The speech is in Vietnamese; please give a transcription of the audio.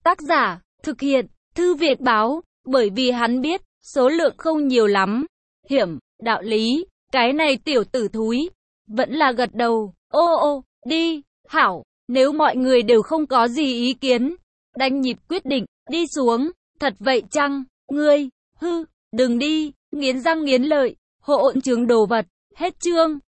Tác giả, thực hiện, Thư viện báo, bởi vì hắn biết, số lượng không nhiều lắm. Hiểm, đạo lý, cái này tiểu tử thúi, vẫn là gật đầu, ô, đi, hảo, nếu mọi người đều không có gì ý kiến. Đanh nhịp quyết định, đi xuống, thật vậy chăng, ngươi, đừng đi, nghiến răng nghiến lợi, hỗn trướng đồ vật, hết chương.